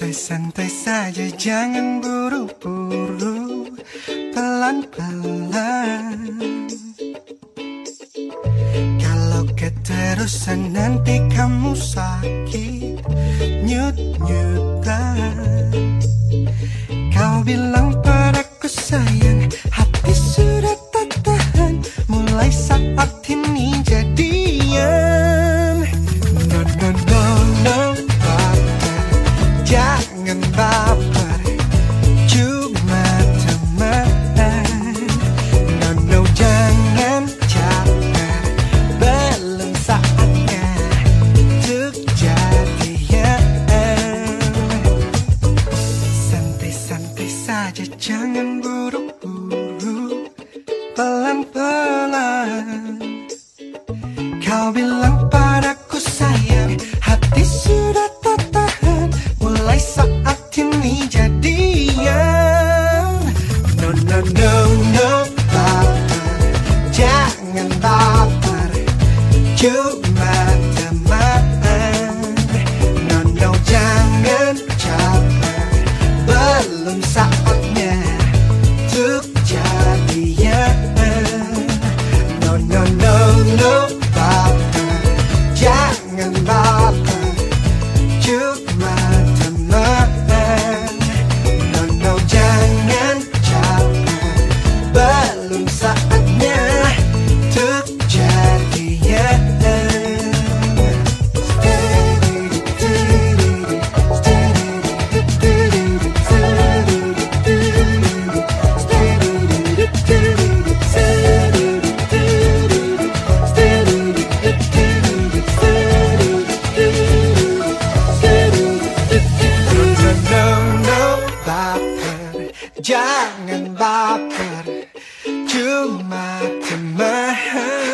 Santai-santai saja, jangan buru-buru, pelan-pelan. Kalau keterusan nanti kamu sakit, nyut-nyutan. Kau bilang padaku sayang, hati sudah tak tahan, mulai saat ini jadian. No, no, no, no, baper, jangan baper, cuma teman. No, no, jangan caper, belum saatnya untuk jadian. Santai-santai saja, jangan buru-buru, pelan-pelan. Kau bilang padaku sayang, hati sudah tak tahan, mulai saat ini jadian. No, no, no, no, baper, jangan baper, cuma teman. No, no, jangan caper, belum saatnya untuk jadian. No, no, no, no, baper, jangan baper, cuma teman. No, no, jangan caper, belum saatnya untuk jadian. Jangan baper, cuma teman.